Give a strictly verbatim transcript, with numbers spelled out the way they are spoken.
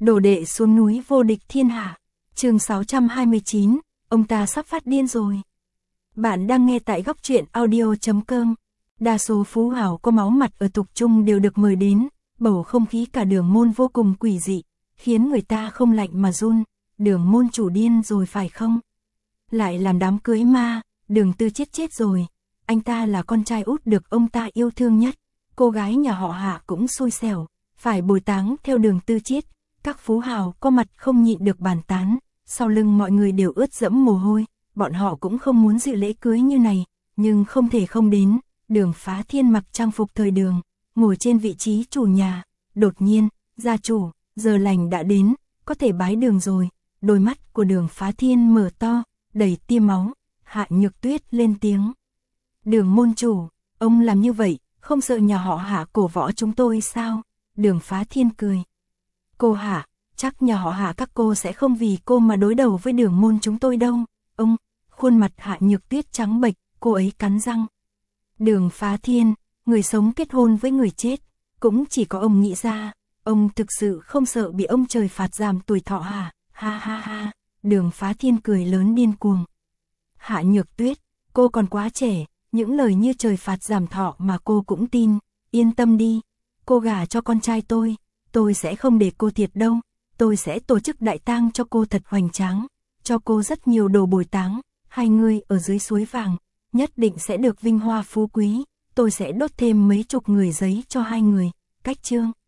Đồ đệ xuống núi vô địch thiên hạ. Chương sáu trăm hai mươi chín, ông ta sắp phát điên rồi. Bạn đang nghe tại góc truyện audio chấm com. Đa số phú hào có máu mặt ở Tục Trung đều được mời đến, bầu không khí cả Đường Môn vô cùng quỷ dị, khiến người ta không lạnh mà run. Đường Môn chủ điên rồi phải không? Lại làm đám cưới ma, Đường Tư chết chết rồi. Anh ta là con trai út được ông ta yêu thương nhất. Cô gái nhà họ Hạ cũng xui xẻo, phải bồi táng theo Đường Tư chết. Các phú hào có mặt không nhịn được bàn tán, sau lưng mọi người đều ướt dẫm mồ hôi. Bọn họ cũng không muốn dự lễ cưới như này, nhưng không thể không đến. Đường Phá Thiên mặc trang phục thời Đường, ngồi trên vị trí chủ nhà. Đột nhiên, gia chủ, giờ lành đã đến, có thể bái đường rồi. Đôi mắt của Đường Phá Thiên mở to, đầy tia máu. Hạ Nhược Tuyết lên tiếng. Đường môn chủ, ông làm như vậy, không sợ nhà họ Hạ cổ võ chúng tôi sao? Đường Phá Thiên cười. Cô Hạ, chắc nhà họ Hạ các cô sẽ không vì cô mà đối đầu với Đường môn chúng tôi đâu. Ông, khuôn mặt Hạ Nhược Tuyết trắng bệch, cô ấy cắn răng. Đường Phá Thiên, người sống kết hôn với người chết, cũng chỉ có ông nghĩ ra. Ông thực sự không sợ bị ông trời phạt giảm tuổi thọ hả? Ha ha ha. Đường Phá Thiên cười lớn điên cuồng. Hạ Nhược Tuyết, cô còn quá trẻ, những lời như trời phạt giảm thọ mà cô cũng tin. Yên tâm đi, cô gả cho con trai tôi, tôi sẽ không để cô thiệt đâu. Tôi sẽ tổ chức đại tang cho cô thật hoành tráng, cho cô rất nhiều đồ bồi táng. Hai người ở dưới suối vàng, nhất định sẽ được vinh hoa phú quý. Tôi sẽ đốt thêm mấy chục người giấy cho hai người. Cách chương.